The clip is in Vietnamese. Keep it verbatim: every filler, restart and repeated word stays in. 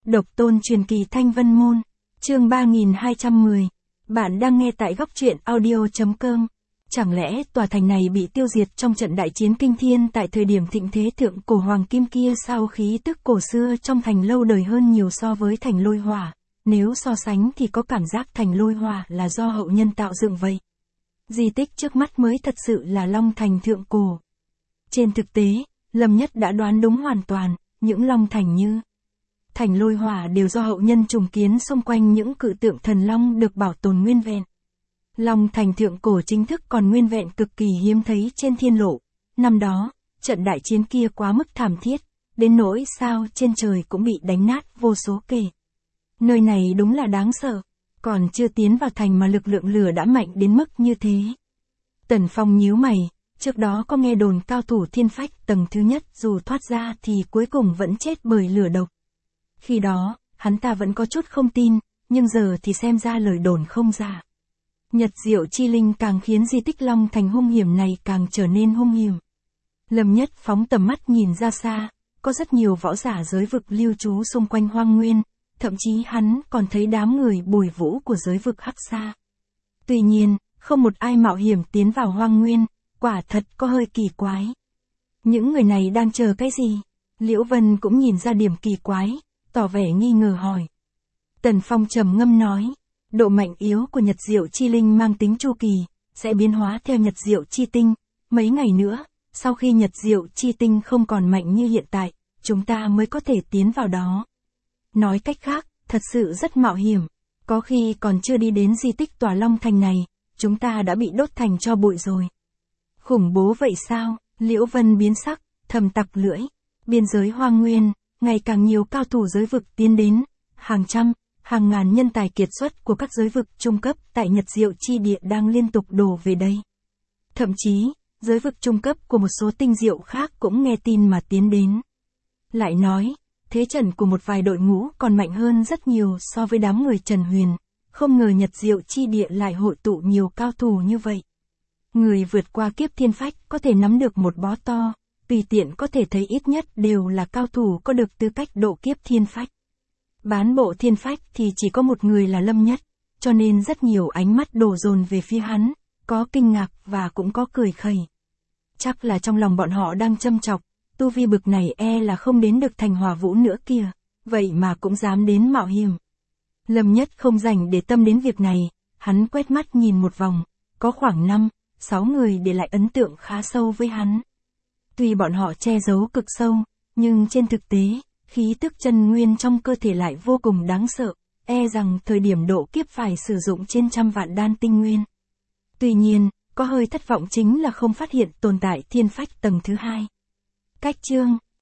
Độc tôn truyền kỳ Thanh Vân Môn, chương ba nghìn hai trăm mười. Bạn đang nghe tại góc truyện audio chấm com. Chẳng lẽ tòa thành này bị tiêu diệt trong trận đại chiến kinh thiên tại thời điểm thịnh thế thượng cổ hoàng kim kia sao? Khí tức cổ xưa trong thành lâu đời hơn nhiều so với thành Lôi Hỏa, nếu so sánh thì có cảm giác thành Lôi Hỏa là do hậu nhân tạo dựng vậy. Di tích trước mắt mới thật sự là Long Thành thượng cổ. Trên thực tế, Lâm Nhất đã đoán đúng hoàn toàn, những Long Thành như thành Lôi Hỏa đều do hậu nhân trùng kiến xung quanh những cự tượng thần long được bảo tồn nguyên vẹn. Long Thành thượng cổ chính thức còn nguyên vẹn cực kỳ hiếm thấy trên thiên lộ. Năm đó, trận đại chiến kia quá mức thảm thiết, đến nỗi sao trên trời cũng bị đánh nát vô số kể. Nơi này đúng là đáng sợ, còn chưa tiến vào thành mà lực lượng lửa đã mạnh đến mức như thế. Tần Phong nhíu mày, trước đó có nghe đồn cao thủ thiên phách tầng thứ nhất dù thoát ra thì cuối cùng vẫn chết bởi lửa độc. Khi đó, hắn ta vẫn có chút không tin, nhưng giờ thì xem ra lời đồn không giả. Nhật Diệu Chi Linh càng khiến di tích Long Thành hung hiểm này càng trở nên hung hiểm. Lâm Nhất phóng tầm mắt nhìn ra xa, có rất nhiều võ giả giới vực lưu trú xung quanh hoang nguyên, thậm chí hắn còn thấy đám người bồi vũ của giới vực Hắc Sa. Tuy nhiên, không một ai mạo hiểm tiến vào hoang nguyên, quả thật có hơi kỳ quái. Những người này đang chờ cái gì? Liễu Vân cũng nhìn ra điểm kỳ quái, tỏ vẻ nghi ngờ hỏi. Tần Phong trầm ngâm nói, độ mạnh yếu của Nhật Diệu Chi Linh mang tính chu kỳ, sẽ biến hóa theo Nhật Diệu Chi Tinh. Mấy ngày nữa, sau khi Nhật Diệu Chi Tinh không còn mạnh như hiện tại, chúng ta mới có thể tiến vào đó. Nói cách khác, thật sự rất mạo hiểm. Có khi còn chưa đi đến di tích tòa Long Thành này, chúng ta đã bị đốt thành tro bụi rồi. Khủng bố vậy sao? Liễu Vân biến sắc, thầm tặc lưỡi. Biên giới hoang nguyên, ngày càng nhiều cao thủ giới vực tiến đến, hàng trăm, hàng ngàn nhân tài kiệt xuất của các giới vực trung cấp tại Nhật Diệu Chi Địa đang liên tục đổ về đây. Thậm chí, giới vực trung cấp của một số tinh diệu khác cũng nghe tin mà tiến đến. Lại nói, thế trận của một vài đội ngũ còn mạnh hơn rất nhiều so với đám người Trần Huyền, không ngờ Nhật Diệu Chi Địa lại hội tụ nhiều cao thủ như vậy. Người vượt qua kiếp thiên phách có thể nắm được một bó to, tùy tiện có thể thấy ít nhất đều là cao thủ có được tư cách độ kiếp thiên phách. Bán bộ thiên phách thì chỉ có một người là Lâm Nhất, cho nên rất nhiều ánh mắt đổ dồn về phía hắn, có kinh ngạc và cũng có cười khẩy. Chắc là trong lòng bọn họ đang châm chọc, tu vi bực này e là không đến được thành Hỏa Vũ nữa kìa, vậy mà cũng dám đến mạo hiểm. Lâm Nhất không dành để tâm đến việc này, hắn quét mắt nhìn một vòng, có khoảng năm, sáu người để lại ấn tượng khá sâu với hắn. Tuy bọn họ che giấu cực sâu, nhưng trên thực tế, khí tức chân nguyên trong cơ thể lại vô cùng đáng sợ, e rằng thời điểm độ kiếp phải sử dụng trên trăm vạn đan tinh nguyên. Tuy nhiên, có hơi thất vọng chính là không phát hiện tồn tại thiên phách tầng thứ hai. Cách chương